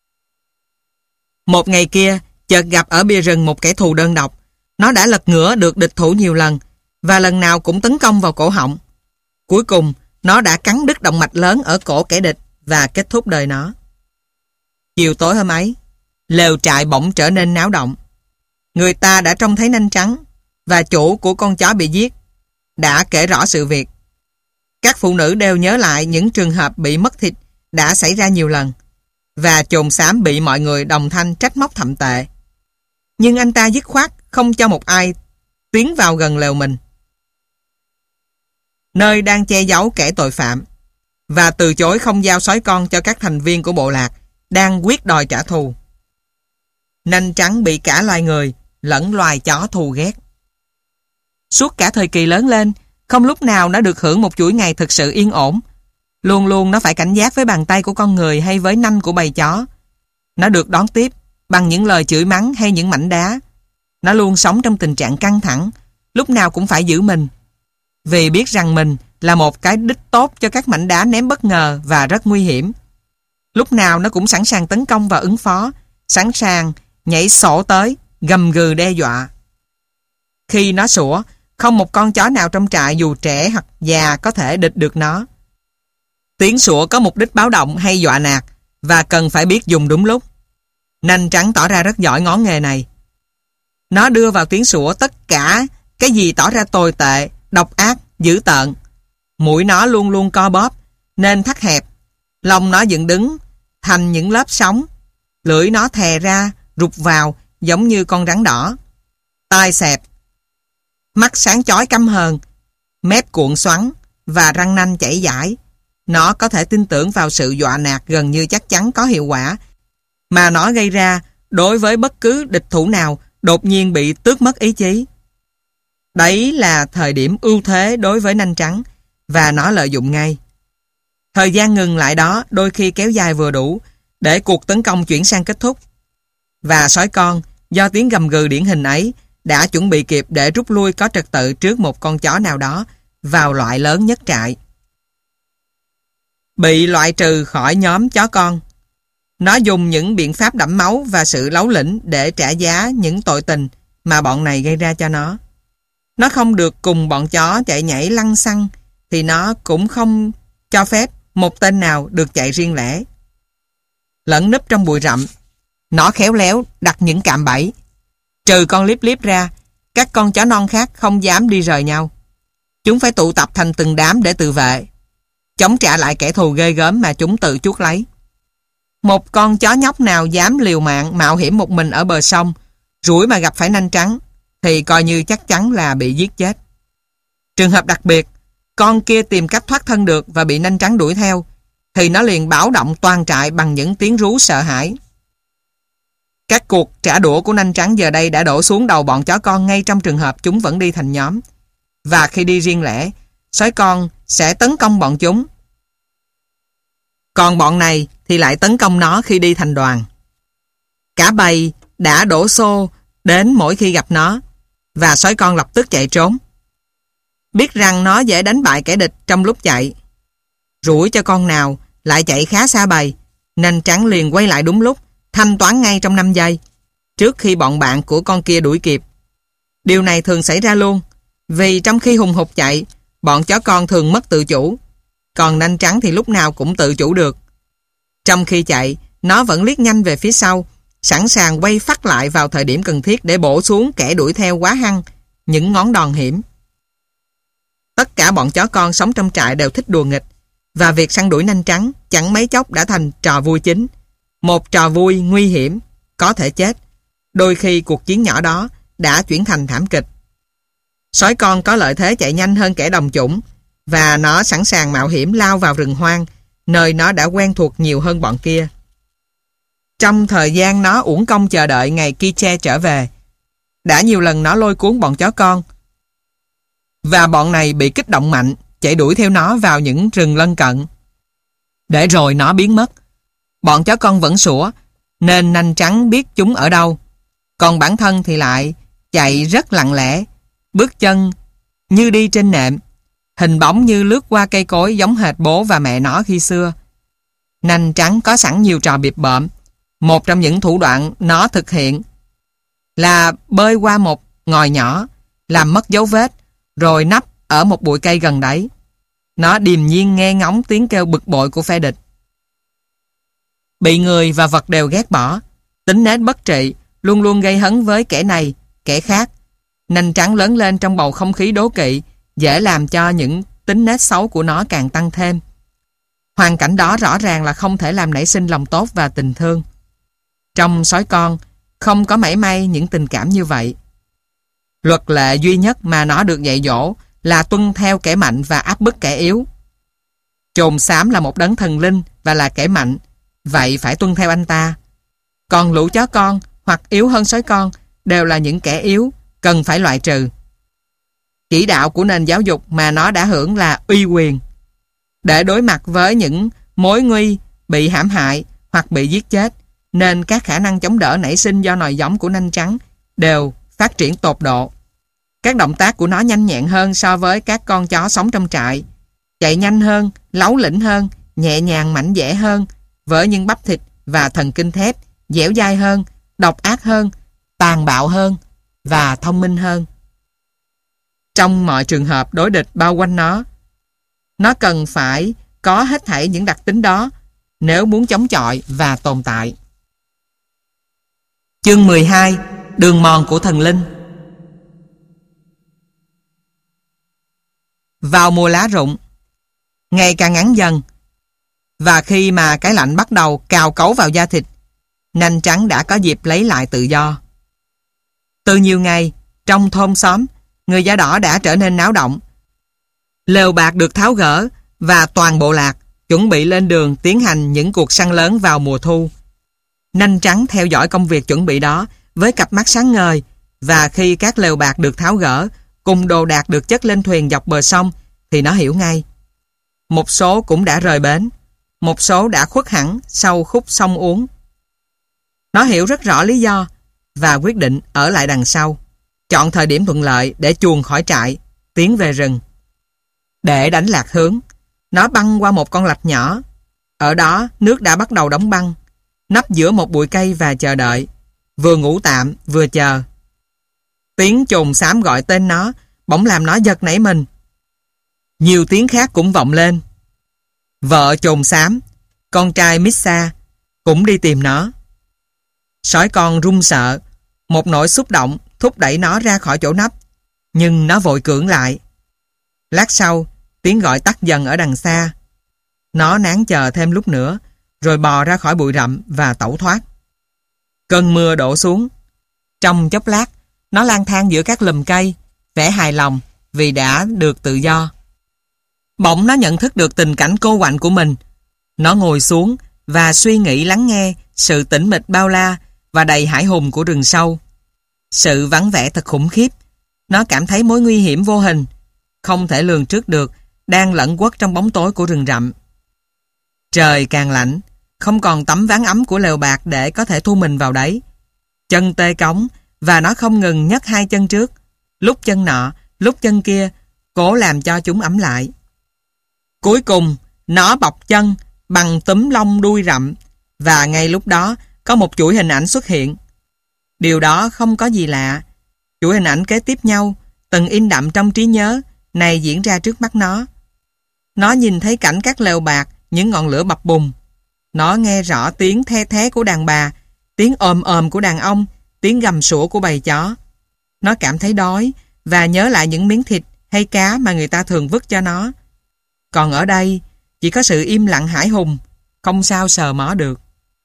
Speaker 1: Một ngày kia, chợt gặp ở bìa rừng một kẻ thù đơn độc. Nó đã lật ngửa được địch thủ nhiều lần, và lần nào cũng tấn công vào cổ họng. Cuối cùng, nó đã cắn đứt động mạch lớn ở cổ kẻ địch và kết thúc đời nó. Chiều tối hôm ấy, lều trại bỗng trở nên náo động. Người ta đã trông thấy nanh trắng, và chủ của con chó bị giết đã kể rõ sự việc. Các phụ nữ đều nhớ lại những trường hợp bị mất thịt đã xảy ra nhiều lần, và chồn xám bị mọi người đồng thanh trách móc thậm tệ. Nhưng anh ta dứt khoát không cho một ai tiến vào gần lều mình, nơi đang che giấu kẻ tội phạm, và từ chối không giao sói con cho các thành viên của bộ lạc đang quyết đòi trả thù. Nanh trắng bị cả loài người lẫn loài chó thù ghét. Suốt cả thời kỳ lớn lên, không lúc nào nó được hưởng một chuỗi ngày thực sự yên ổn. Luôn luôn nó phải cảnh giác với bàn tay của con người hay với nanh của bầy chó. Nó được đón tiếp bằng những lời chửi mắng hay những mảnh đá. Nó luôn sống trong tình trạng căng thẳng, lúc nào cũng phải giữ mình, vì biết rằng mình là một cái đích tốt cho các mảnh đá ném bất ngờ và rất nguy hiểm. Lúc nào nó cũng sẵn sàng tấn công và ứng phó, sẵn sàng nhảy sổ tới, gầm gừ đe dọa. Khi nó sủa, không một con chó nào trong trại dù trẻ hoặc già có thể địch được nó. Tiếng sủa có mục đích báo động hay dọa nạt, và cần phải biết dùng đúng lúc. Nanh trắng tỏ ra rất giỏi ngón nghề này. Nó đưa vào tiếng sủa tất cả cái gì tỏ ra tồi tệ, độc ác, dữ tợn. Mũi nó luôn luôn co bóp nên thắt hẹp, lông nó dựng đứng thành những lớp sóng, lưỡi nó thè ra rụt vào giống như con rắn đỏ. Tai xẹp, mắt sáng chói căm hờn, mép cuộn xoắn và răng nanh chảy dãi. Nó có thể tin tưởng vào sự dọa nạt gần như chắc chắn có hiệu quả mà nó gây ra đối với bất cứ địch thủ nào đột nhiên bị tước mất ý chí. Đấy là thời điểm ưu thế đối với nanh trắng, và nó lợi dụng ngay. Thời gian ngừng lại đó đôi khi kéo dài vừa đủ để cuộc tấn công chuyển sang kết thúc. Và sói con, do tiếng gầm gừ điển hình ấy, đã chuẩn bị kịp để rút lui có trật tự trước một con chó nào đó vào loại lớn nhất trại. Bị loại trừ khỏi nhóm chó con, nó dùng những biện pháp đẫm máu và sự lấu lĩnh để trả giá những tội tình mà bọn này gây ra cho nó. Nó không được cùng bọn chó chạy nhảy lăng xăng, thì nó cũng không cho phép một tên nào được chạy riêng lẻ. Lẫn núp trong bụi rậm, nó khéo léo đặt những cạm bẫy. Trừ con Líp Líp ra, các con chó non khác không dám đi rời nhau. Chúng phải tụ tập thành từng đám để tự vệ, chống trả lại kẻ thù ghê gớm mà chúng tự chuốc lấy. Một con chó nhóc nào dám liều mạng mạo hiểm một mình ở bờ sông, rủi mà gặp phải nanh trắng, thì coi như chắc chắn là bị giết chết. Trường hợp đặc biệt, con kia tìm cách thoát thân được và bị nanh trắng đuổi theo, thì nó liền báo động toàn trại bằng những tiếng rú sợ hãi. Các cuộc trả đũa của nanh trắng giờ đây đã đổ xuống đầu bọn chó con ngay trong trường hợp chúng vẫn đi thành nhóm. Và khi đi riêng lẻ, sói con sẽ tấn công bọn chúng. Còn bọn này thì lại tấn công nó khi đi thành đoàn. Cả bầy đã đổ xô đến mỗi khi gặp nó, và sói con lập tức chạy trốn. Biết rằng nó dễ đánh bại kẻ địch trong lúc chạy. Rủi cho con nào lại chạy khá xa bầy, nanh trắng liền quay lại đúng lúc, thanh toán ngay trong năm giây, trước khi bọn bạn của con kia đuổi kịp. Điều này thường xảy ra luôn, vì trong khi hùng hục chạy, bọn chó con thường mất tự chủ, còn nanh trắng thì lúc nào cũng tự chủ được. Trong khi chạy, nó vẫn liếc nhanh về phía sau, sẵn sàng quay phắt lại vào thời điểm cần thiết để bổ xuống kẻ đuổi theo quá hăng những ngón đòn hiểm. Tất cả bọn chó con sống trong trại đều thích đùa nghịch, và việc săn đuổi nanh trắng chẳng mấy chốc đã thành trò vui chính. Một trò vui nguy hiểm, có thể chết. Đôi khi cuộc chiến nhỏ đó đã chuyển thành thảm kịch. Sói con có lợi thế chạy nhanh hơn kẻ đồng chủng, và nó sẵn sàng mạo hiểm lao vào rừng hoang, nơi nó đã quen thuộc nhiều hơn bọn kia. Trong thời gian nó uổng công chờ đợi ngày Kiche trở về, đã nhiều lần nó lôi cuốn bọn chó con, và bọn này bị kích động mạnh, chạy đuổi theo nó vào những rừng lân cận. Để rồi nó biến mất. Bọn chó con vẫn sủa, nên nanh trắng biết chúng ở đâu. Còn bản thân thì lại chạy rất lặng lẽ, bước chân như đi trên nệm, hình bóng như lướt qua cây cối giống hệt bố và mẹ nó khi xưa. Nanh trắng có sẵn nhiều trò bịp bợm. Một trong những thủ đoạn nó thực hiện là bơi qua một ngòi nhỏ, làm mất dấu vết, rồi nấp ở một bụi cây gần đấy. Nó điềm nhiên nghe ngóng tiếng kêu bực bội của phe địch. Bị người và vật đều ghét bỏ, tính nết bất trị, luôn luôn gây hấn với kẻ này, kẻ khác. Nanh trắng lớn lên trong bầu không khí đố kỵ, dễ làm cho những tính nết xấu của nó càng tăng thêm. Hoàn cảnh đó rõ ràng là không thể làm nảy sinh lòng tốt và tình thương. Trong sói con, không có mảy may những tình cảm như vậy. Luật lệ duy nhất mà nó được dạy dỗ là tuân theo kẻ mạnh và áp bức kẻ yếu. Chồn xám là một đấng thần linh và là kẻ mạnh, vậy phải tuân theo anh ta. Còn lũ chó con hoặc yếu hơn sói con đều là những kẻ yếu, cần phải loại trừ. Chỉ đạo của nền giáo dục mà nó đã hưởng là uy quyền. Để đối mặt với những mối nguy, bị hãm hại hoặc bị giết chết, nên các khả năng chống đỡ nảy sinh do nòi giống của nanh trắng đều phát triển tột độ. Các động tác của nó nhanh nhẹn hơn so với các con chó sống trong trại, chạy nhanh hơn, láu lĩnh hơn, nhẹ nhàng mảnh dẻ hơn, với những bắp thịt và thần kinh thép, dẻo dai hơn, độc ác hơn, tàn bạo hơn và thông minh hơn. Trong mọi trường hợp đối địch bao quanh nó, nó cần phải có hết thảy những đặc tính đó nếu muốn chống chọi và tồn tại. Chương mười hai. Đường mòn của thần linh. Vào mùa lá rụng, ngày càng ngắn dần, và khi mà cái lạnh bắt đầu cào cấu vào da thịt, nanh trắng đã có dịp lấy lại tự do. Từ nhiều ngày, trong thôn xóm, người da đỏ đã trở nên náo động. Lều bạt được tháo gỡ và toàn bộ lạc chuẩn bị lên đường tiến hành những cuộc săn lớn vào mùa thu. Nanh trắng theo dõi công việc chuẩn bị đó với cặp mắt sáng ngời, và khi các lều bạt được tháo gỡ cùng đồ đạc được chất lên thuyền dọc bờ sông thì nó hiểu ngay. Một số cũng đã rời bến, một số đã khuất hẳn sau khúc sông uốn. Nó hiểu rất rõ lý do và quyết định ở lại đằng sau, chọn thời điểm thuận lợi để chuồn khỏi trại, tiến về rừng. Để đánh lạc hướng, nó băng qua một con lạch nhỏ. Ở đó nước đã bắt đầu đóng băng, nấp giữa một bụi cây và chờ đợi, vừa ngủ tạm vừa chờ. Tiếng chồn xám gọi tên nó bỗng làm nó giật nảy mình. Nhiều tiếng khác cũng vọng lên. Vợ chồn xám, con trai Missa, cũng đi tìm nó. Sói con run sợ, một nỗi xúc động thúc đẩy nó ra khỏi chỗ nấp, nhưng nó vội cưỡng lại. Lát sau, tiếng gọi tắt dần ở đằng xa. Nó nán chờ thêm lúc nữa, rồi bò ra khỏi bụi rậm và tẩu thoát. Cơn mưa đổ xuống. Trong chốc lát, nó lang thang giữa các lùm cây, vẻ hài lòng vì đã được tự do. Bỗng nó nhận thức được tình cảnh cô quạnh của mình. Nó ngồi xuống và suy nghĩ lắng nghe sự tĩnh mịch bao la và đầy hãi hùng của rừng sâu. Sự vắng vẻ thật khủng khiếp. Nó cảm thấy mối nguy hiểm vô hình, không thể lường trước được, đang lẩn quất trong bóng tối của rừng rậm. Trời càng lạnh, không còn tấm ván ấm của lều bạt để có thể thu mình vào đấy. Chân tê cống và nó không ngừng nhấc hai chân trước, lúc chân nọ, lúc chân kia, cố làm cho chúng ấm lại. Cuối cùng, nó bọc chân bằng túm lông đuôi rậm, và ngay lúc đó có một chuỗi hình ảnh xuất hiện. Điều đó không có gì lạ. Chuỗi hình ảnh kế tiếp nhau, từng in đậm trong trí nhớ, này diễn ra trước mắt nó. Nó nhìn thấy cảnh các lều bạt, những ngọn lửa bập bùng. Nó nghe rõ tiếng the thé của đàn bà, tiếng ồm ồm của đàn ông, tiếng gầm sủa của bầy chó. Nó cảm thấy đói và nhớ lại những miếng thịt hay cá mà người ta thường vứt cho nó. Còn ở đây, chỉ có sự im lặng hãi hùng, không sao sờ mó được.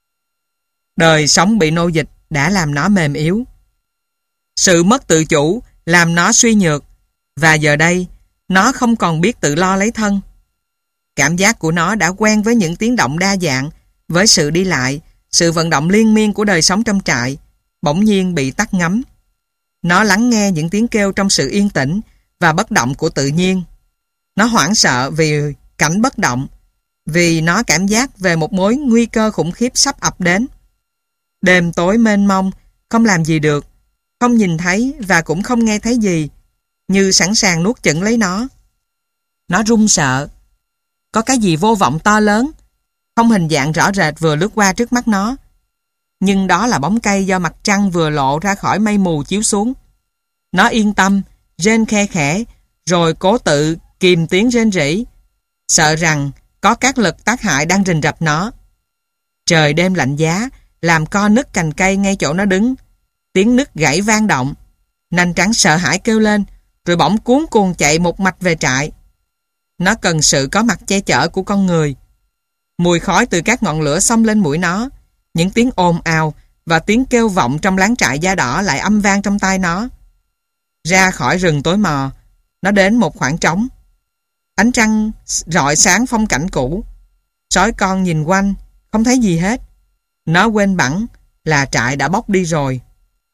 Speaker 1: Đời sống bị nô dịch đã làm nó mềm yếu. Sự mất tự chủ làm nó suy nhược, và giờ đây, nó không còn biết tự lo lấy thân. Cảm giác của nó đã quen với những tiếng động đa dạng, với sự đi lại, sự vận động liên miên của đời sống trong trại, bỗng nhiên bị tắt ngấm. Nó lắng nghe những tiếng kêu trong sự yên tĩnh và bất động của tự nhiên. Nó hoảng sợ vì cảnh bất động, vì nó cảm giác về một mối nguy cơ khủng khiếp sắp ập đến. Đêm tối mênh mông, không làm gì được, không nhìn thấy và cũng không nghe thấy gì, như sẵn sàng nuốt chửng lấy nó. Nó run sợ. Có cái gì vô vọng to lớn, không hình dạng rõ rệt vừa lướt qua trước mắt nó. Nhưng đó là bóng cây do mặt trăng vừa lộ ra khỏi mây mù chiếu xuống. Nó yên tâm, rên khe khẽ, rồi cố tự kìm tiếng rên rỉ, sợ rằng có các lực tác hại đang rình rập nó. Trời đêm lạnh giá, làm co nứt cành cây ngay chỗ nó đứng. Tiếng nứt gãy vang động. Nanh trắng sợ hãi kêu lên, rồi bỗng cuống cuồng chạy một mạch về trại. Nó cần sự có mặt che chở của con người. Mùi khói từ các ngọn lửa xông lên mũi nó. Những tiếng ồn ào và tiếng kêu vọng trong láng trại da đỏ lại âm vang trong tai nó. Ra khỏi rừng tối mò, nó đến một khoảng trống. Ánh trăng rọi sáng phong cảnh cũ. Sói con nhìn quanh, không thấy gì hết. Nó quên bẵng là trại đã bốc đi rồi.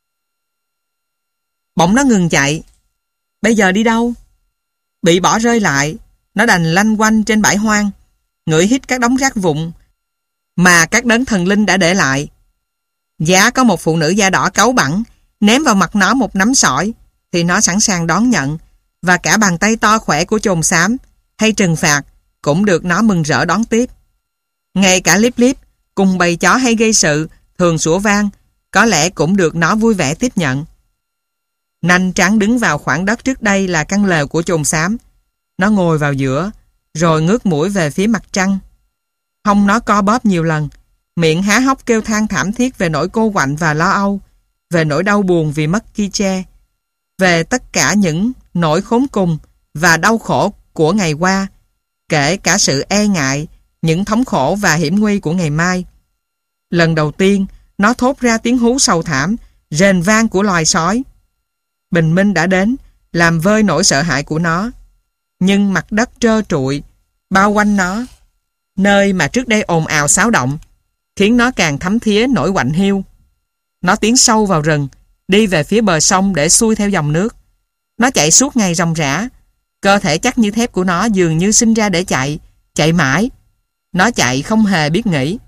Speaker 1: Bỗng nó ngừng chạy. Bây giờ đi đâu? Bị bỏ rơi lại, nó đành lanh quanh trên bãi hoang, ngửi hít các đống rác vụn mà các đấng thần linh đã để lại. Giá có một phụ nữ da đỏ cáu bẳn ném vào mặt nó một nắm sỏi, thì nó sẵn sàng đón nhận, và cả bàn tay to khỏe của chồn xám hay trừng phạt cũng được nó mừng rỡ đón tiếp. Ngay cả Líp Líp cùng bầy chó hay gây sự thường sủa vang, có lẽ cũng được nó vui vẻ tiếp nhận. Nanh trắng đứng vào khoảng đất trước đây là căn lều của chồn xám. Nó ngồi vào giữa, rồi ngước mũi về phía mặt trăng. Hông nó co bóp nhiều lần, miệng há hốc kêu than thảm thiết về nỗi cô quạnh và lo âu, về nỗi đau buồn vì mất Ki-che, về tất cả những nỗi khốn cùng và đau khổ của ngày qua, kể cả sự e ngại, những thống khổ và hiểm nguy của ngày mai. Lần đầu tiên, nó thốt ra tiếng hú sầu thảm, rền vang của loài sói. Bình minh đã đến, làm vơi nỗi sợ hãi của nó. Nhưng mặt đất trơ trụi, bao quanh nó, nơi mà trước đây ồn ào xáo động, khiến nó càng thấm thía nỗi quạnh hiu. Nó tiến sâu vào rừng, đi về phía bờ sông để xuôi theo dòng nước. Nó chạy suốt ngày ròng rã. Cơ thể chắc như thép của nó dường như sinh ra để chạy, chạy mãi. Nó chạy không hề biết nghỉ.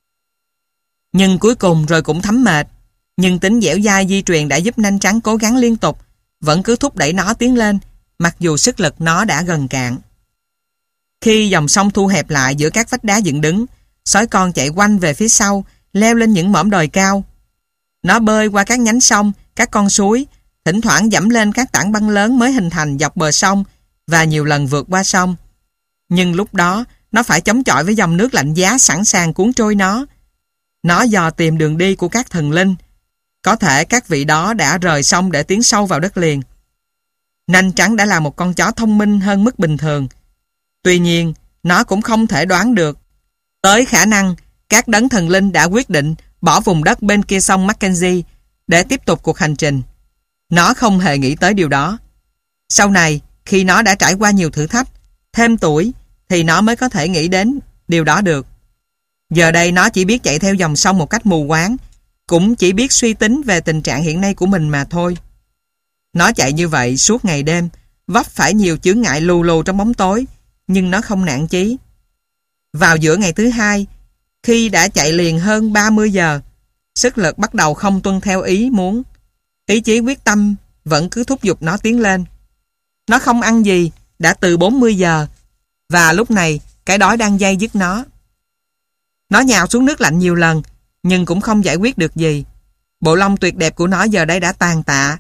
Speaker 1: Nhưng cuối cùng rồi cũng thấm mệt. Nhưng tính dẻo dai di truyền đã giúp nanh trắng cố gắng liên tục, vẫn cứ thúc đẩy nó tiến lên, mặc dù sức lực nó đã gần cạn. Khi dòng sông thu hẹp lại giữa các vách đá dựng đứng, sói con chạy quanh về phía sau, leo lên những mỏm đồi cao. Nó bơi qua các nhánh sông, các con suối, thỉnh thoảng dẫm lên các tảng băng lớn mới hình thành dọc bờ sông và nhiều lần vượt qua sông. Nhưng lúc đó, nó phải chống chọi với dòng nước lạnh giá sẵn sàng cuốn trôi nó. Nó dò tìm đường đi của các thần linh. Có thể các vị đó đã rời sông để tiến sâu vào đất liền. Nanh trắng đã là một con chó thông minh hơn mức bình thường. Tuy nhiên, nó cũng không thể đoán được tới khả năng các đấng thần linh đã quyết định bỏ vùng đất bên kia sông Mackenzie để tiếp tục cuộc hành trình. Nó không hề nghĩ tới điều đó. Sau này, khi nó đã trải qua nhiều thử thách, thêm tuổi, thì nó mới có thể nghĩ đến điều đó được. Giờ đây nó chỉ biết chạy theo dòng sông một cách mù quáng, cũng chỉ biết suy tính về tình trạng hiện nay của mình mà thôi. Nó chạy như vậy suốt ngày đêm, vấp phải nhiều chướng ngại lù lù trong bóng tối, nhưng nó không nản chí. Vào giữa ngày thứ hai, khi đã chạy liền hơn ba mươi giờ, sức lực bắt đầu không tuân theo ý muốn. Ý chí quyết tâm vẫn cứ thúc giục nó tiến lên. Nó không ăn gì đã từ bốn mươi giờ, và lúc này cái đói đang day dứt nó. Nó nhào xuống nước lạnh nhiều lần, nhưng cũng không giải quyết được gì. Bộ lông tuyệt đẹp của nó giờ đây đã tàn tạ.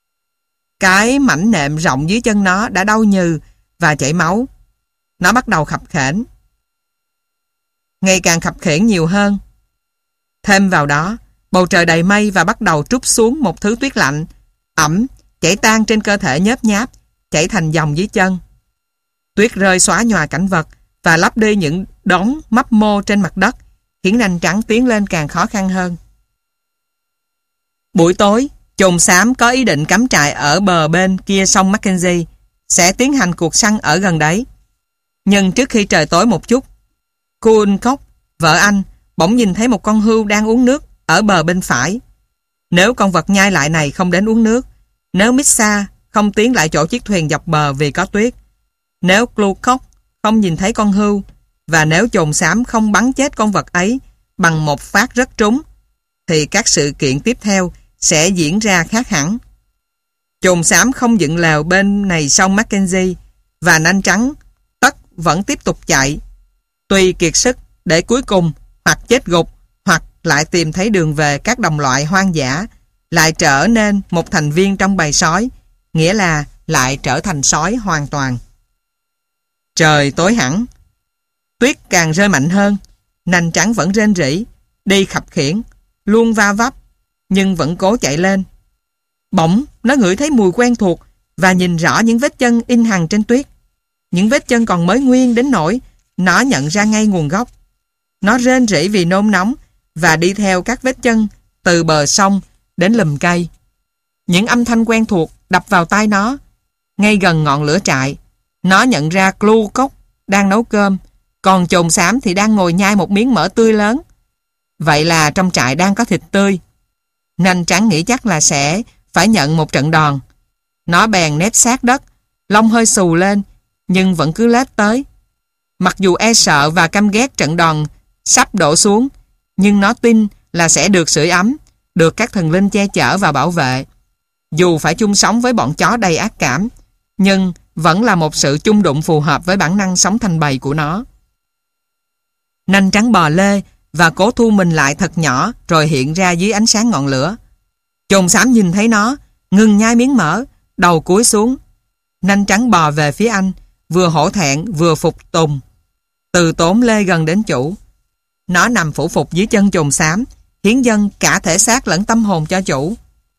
Speaker 1: Cái mảnh nệm rộng dưới chân nó đã đau nhừ và chảy máu. Nó bắt đầu khập khểnh, ngày càng khập khiễng nhiều hơn. Thêm vào đó, bầu trời đầy mây và bắt đầu trút xuống một thứ tuyết lạnh, ẩm, chảy tan trên cơ thể nhớp nháp, chảy thành dòng dưới chân. Tuyết rơi xóa nhòa cảnh vật và lấp đi những đống mấp mô trên mặt đất, khiến nanh trắng tiến lên càng khó khăn hơn. Buổi tối, chồn xám có ý định cắm trại ở bờ bên kia sông Mackenzie, sẽ tiến hành cuộc săn ở gần đấy. Nhưng trước khi trời tối một chút, Kuun Cốc, vợ anh, bỗng nhìn thấy một con hươu đang uống nước ở bờ bên phải. Nếu con vật nhai lại này không đến uống nước, nếu Missa không tiến lại chỗ chiếc thuyền dọc bờ vì có tuyết, nếu Clucock không nhìn thấy con hươu, và nếu chồn xám không bắn chết con vật ấy bằng một phát rất trúng, thì các sự kiện tiếp theo sẽ diễn ra khác hẳn. Chồn xám không dựng lều bên này sông Mackenzie và nanh trắng tất vẫn tiếp tục chạy. Tuy kiệt sức để cuối cùng hoặc chết gục hoặc lại tìm thấy đường về các đồng loại hoang dã, lại trở nên một thành viên trong bầy sói, nghĩa là lại trở thành sói hoàn toàn. Trời tối hẳn, tuyết càng rơi mạnh hơn. Nanh trắng vẫn rên rỉ, đi khập khiễng, luôn va vấp, nhưng vẫn cố chạy lên. Bỗng nó ngửi thấy mùi quen thuộc và nhìn rõ những vết chân in hằn trên tuyết. Những vết chân còn mới nguyên đến nỗi nó nhận ra ngay nguồn gốc. Nó rên rỉ vì nôn nóng và đi theo các vết chân từ bờ sông đến lùm cây. Những âm thanh quen thuộc đập vào tai nó. Ngay gần ngọn lửa trại, nó nhận ra Clu Cốc đang nấu cơm, còn chồn xám thì đang ngồi nhai một miếng mỡ tươi lớn. Vậy là trong trại đang có thịt tươi. Nanh trắng nghĩ chắc là sẽ phải nhận một trận đòn. Nó bèn nép sát đất, lông hơi xù lên, nhưng vẫn cứ lết tới. Mặc dù e sợ và căm ghét trận đòn sắp đổ xuống, nhưng nó tin là sẽ được sưởi ấm, được các thần linh che chở và bảo vệ. Dù phải chung sống với bọn chó đầy ác cảm, nhưng vẫn là một sự chung đụng phù hợp với bản năng sống thành bầy của nó. Nanh trắng bò lê và cố thu mình lại thật nhỏ rồi hiện ra dưới ánh sáng ngọn lửa. Chồn xám nhìn thấy nó, ngừng nhai miếng mỡ, đầu cúi xuống. Nanh trắng bò về phía anh, vừa hổ thẹn vừa phục tùng. Từ tốn lê gần đến chủ. Nó nằm phủ phục dưới chân chồn xám, hiến dâng cả thể xác lẫn tâm hồn cho chủ.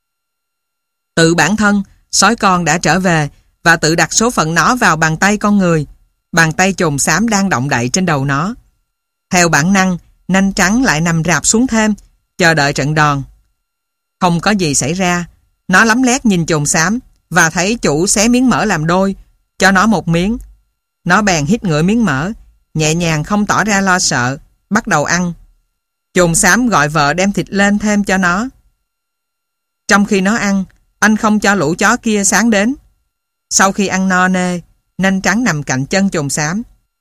Speaker 1: Tự bản thân, sói con đã trở về và tự đặt số phận nó vào bàn tay con người. Bàn tay chồn xám đang động đậy trên đầu nó. Theo bản năng, nanh trắng lại nằm rạp xuống thêm, chờ đợi trận đòn. Không có gì xảy ra. Nó lấm lét nhìn chồn xám và thấy chủ xé miếng mỡ làm đôi, cho nó một miếng. Nó bèn hít ngửi miếng mỡ, nhẹ nhàng không tỏ ra lo sợ, bắt đầu ăn. Chồn xám gọi vợ đem thịt lên thêm cho nó. Trong khi nó ăn, anh không cho lũ chó kia sáng đến. Sau khi ăn no nê, nanh trắng nằm cạnh chân chồn xám.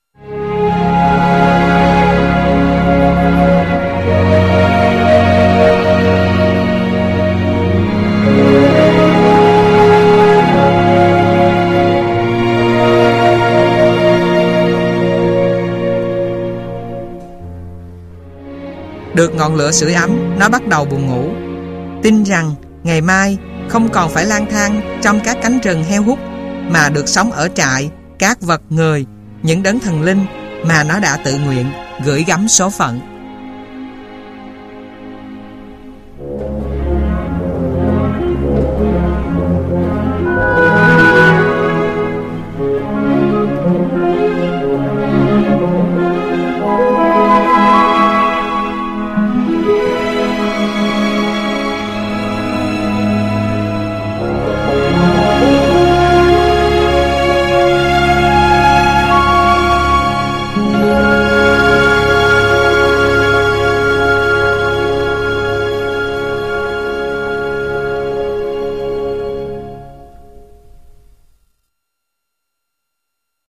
Speaker 1: Được ngọn lửa sưởi ấm, nó bắt đầu buồn ngủ. Tin rằng ngày mai không còn phải lang thang trong các cánh rừng heo hút, mà được sống ở trại, các vật người, những đấng thần linh mà nó đã tự nguyện gửi gắm số phận.